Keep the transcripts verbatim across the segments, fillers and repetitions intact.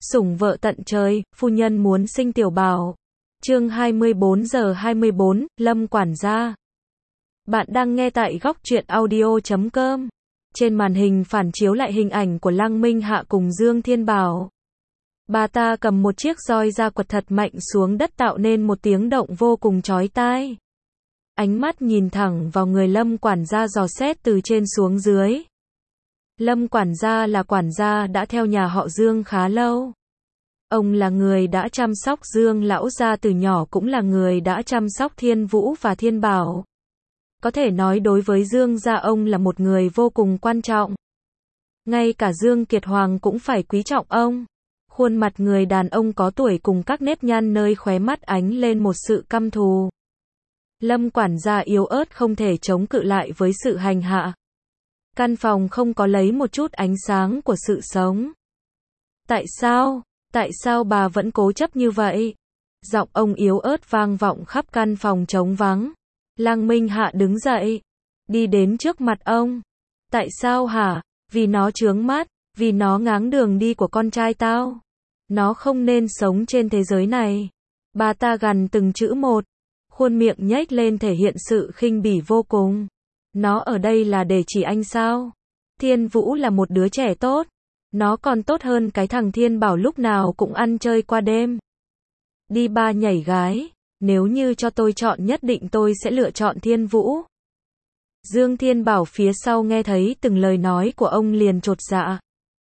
Sủng vợ tận trời, phu nhân muốn sinh tiểu bảo. Chương hai mươi bốn giờ hai mươi bốn, Lâm quản gia. Bạn đang nghe tại góc truyện audio chấm com. Trên màn hình phản chiếu lại hình ảnh của Lăng Minh Hạ cùng Dương Thiên Bảo. Bà ta cầm một chiếc roi ra quật thật mạnh xuống đất tạo nên một tiếng động vô cùng chói tai. Ánh mắt nhìn thẳng vào người Lâm quản gia dò xét từ trên xuống dưới. Lâm quản gia là quản gia đã theo nhà họ Dương khá lâu. Ông là người đã chăm sóc Dương lão gia từ nhỏ, cũng là người đã chăm sóc Thiên Vũ và Thiên Bảo. Có thể nói đối với Dương gia ông là một người vô cùng quan trọng. Ngay cả Dương Kiệt Hoàng cũng phải quý trọng ông. Khuôn mặt người đàn ông có tuổi cùng các nếp nhăn nơi khóe mắt ánh lên một sự căm thù. Lâm quản gia yếu ớt không thể chống cự lại với sự hành hạ. Căn phòng không có lấy một chút ánh sáng của sự sống. Tại sao? Tại sao bà vẫn cố chấp như vậy? Giọng ông yếu ớt vang vọng khắp căn phòng trống vắng. Lăng Minh Hạ đứng dậy, đi đến trước mặt ông. Tại sao hả? Vì nó chướng mắt, vì nó ngáng đường đi của con trai tao. Nó không nên sống trên thế giới này. Bà ta gằn từng chữ một, khuôn miệng nhếch lên thể hiện sự khinh bỉ vô cùng. Nó ở đây là để chỉ anh sao? Thiên Vũ là một đứa trẻ tốt. Nó còn tốt hơn cái thằng Thiên Bảo lúc nào cũng ăn chơi qua đêm. Đi ba nhảy gái. Nếu như cho tôi chọn nhất định tôi sẽ lựa chọn Thiên Vũ. Dương Thiên Bảo phía sau nghe thấy từng lời nói của ông liền chột dạ.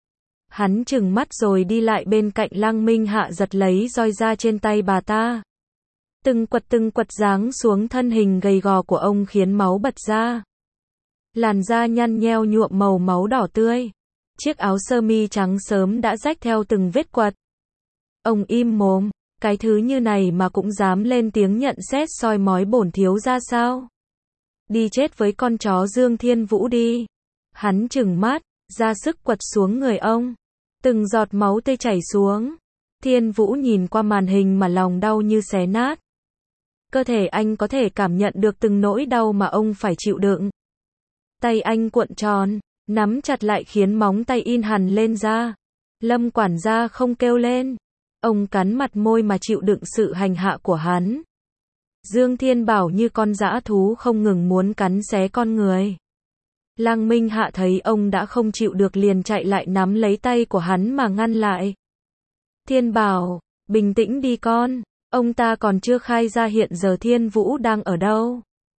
Hắn trừng mắt rồi đi lại bên cạnh Lăng Minh Hạ giật lấy roi ra trên tay bà ta. Từng quật từng quật giáng xuống thân hình gầy gò của ông khiến máu bật ra. Làn da nhăn nheo nhuộm màu máu đỏ tươi. Chiếc áo sơ mi trắng sớm đã rách theo từng vết quật. Ông im mồm, cái thứ như này mà cũng dám lên tiếng nhận xét soi mói bổn thiếu ra sao? Đi chết với con chó Dương Thiên Vũ đi. Hắn trừng mắt, ra sức quật xuống người ông. Từng giọt máu tươi chảy xuống. Thiên Vũ nhìn qua màn hình mà lòng đau như xé nát. Cơ thể anh có thể cảm nhận được từng nỗi đau mà ông phải chịu đựng. Tay anh cuộn tròn, nắm chặt lại khiến móng tay in hằn lên da. Lâm quản gia không kêu lên. Ông cắn mặt môi mà chịu đựng sự hành hạ của hắn. Dương Thiên Bảo như con dã thú không ngừng muốn cắn xé con người. Lăng Minh Hạ thấy ông đã không chịu được liền chạy lại nắm lấy tay của hắn mà ngăn lại. Thiên Bảo, bình tĩnh đi con. Ông ta còn chưa khai ra hiện giờ Thiên Vũ đang ở đâu.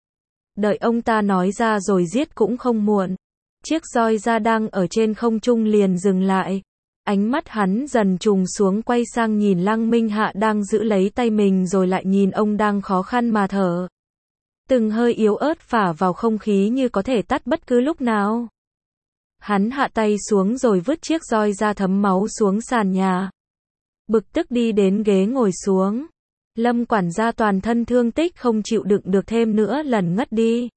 Đợi ông ta nói ra rồi giết cũng không muộn. Chiếc roi da đang ở trên không trung liền dừng lại. Ánh mắt hắn dần trùng xuống, quay sang nhìn Lăng Minh Hạ đang giữ lấy tay mình rồi lại nhìn ông đang khó khăn mà thở. Từng hơi yếu ớt phả vào không khí như có thể tắt bất cứ lúc nào. Hắn hạ tay xuống rồi vứt chiếc roi da thấm máu xuống sàn nhà. Bực tức đi đến ghế ngồi xuống. Lâm quản gia toàn thân thương tích không chịu đựng được thêm nữa lần ngất đi.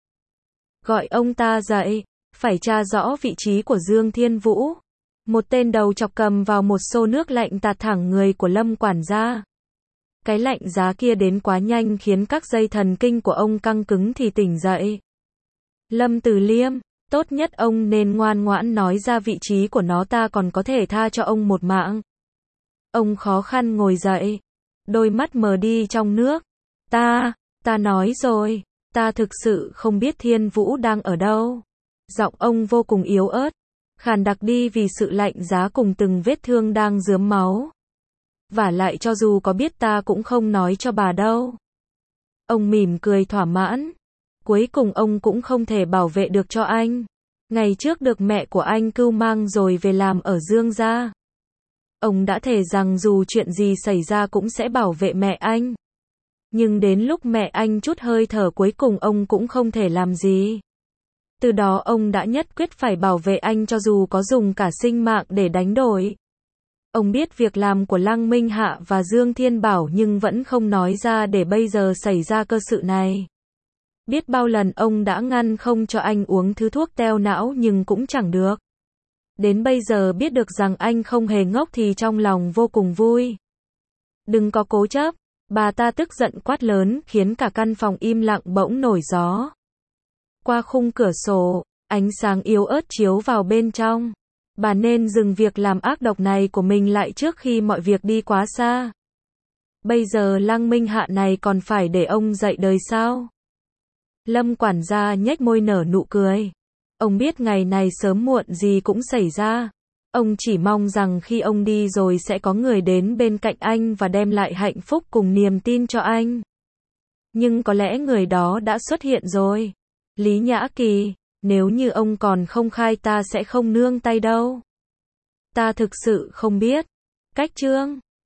Gọi ông ta dậy, phải tra rõ vị trí của Dương Thiên Vũ. Một tên đầu chọc cầm vào một xô nước lạnh tạt thẳng người của Lâm quản gia. Cái lạnh giá kia đến quá nhanh khiến các dây thần kinh của ông căng cứng thì tỉnh dậy. Lâm Từ Liêm, tốt nhất ông nên ngoan ngoãn nói ra vị trí của nó, ta còn có thể tha cho ông một mạng. Ông khó khăn ngồi dậy. Đôi mắt mờ đi trong nước. Ta, ta nói rồi, ta thực sự không biết Thiên Vũ đang ở đâu. Giọng ông vô cùng yếu ớt, khàn đặc đi vì sự lạnh giá cùng từng vết thương đang rướm máu. Vả lại cho dù có biết ta cũng không nói cho bà đâu. Ông mỉm cười thỏa mãn. Cuối cùng ông cũng không thể bảo vệ được cho anh. Ngày trước được mẹ của anh cưu mang rồi về làm ở Dương gia. Ông đã thề rằng dù chuyện gì xảy ra cũng sẽ bảo vệ mẹ anh. Nhưng đến lúc mẹ anh trút hơi thở cuối cùng ông cũng không thể làm gì. Từ đó ông đã nhất quyết phải bảo vệ anh cho dù có dùng cả sinh mạng để đánh đổi. Ông biết việc làm của Lăng Minh Hạ và Dương Thiên Bảo nhưng vẫn không nói ra để bây giờ xảy ra cơ sự này. Biết bao lần ông đã ngăn không cho anh uống thứ thuốc teo não nhưng cũng chẳng được. Đến bây giờ biết được rằng anh không hề ngốc thì trong lòng vô cùng vui. Đừng có cố chấp, bà ta tức giận quát lớn khiến cả căn phòng im lặng bỗng nổi gió. Qua khung cửa sổ, ánh sáng yếu ớt chiếu vào bên trong. Bà nên dừng việc làm ác độc này của mình lại trước khi mọi việc đi quá xa. Bây giờ Lăng Minh Hạ này còn phải để ông dạy đời sao? Lâm quản gia nhếch môi nở nụ cười. Ông biết ngày này sớm muộn gì cũng xảy ra. Ông chỉ mong rằng khi ông đi rồi sẽ có người đến bên cạnh anh và đem lại hạnh phúc cùng niềm tin cho anh. Nhưng có lẽ người đó đã xuất hiện rồi. Lý Nhã Kỳ, nếu như ông còn không khai ta sẽ không nương tay đâu. Ta thực sự không biết. Cách Trương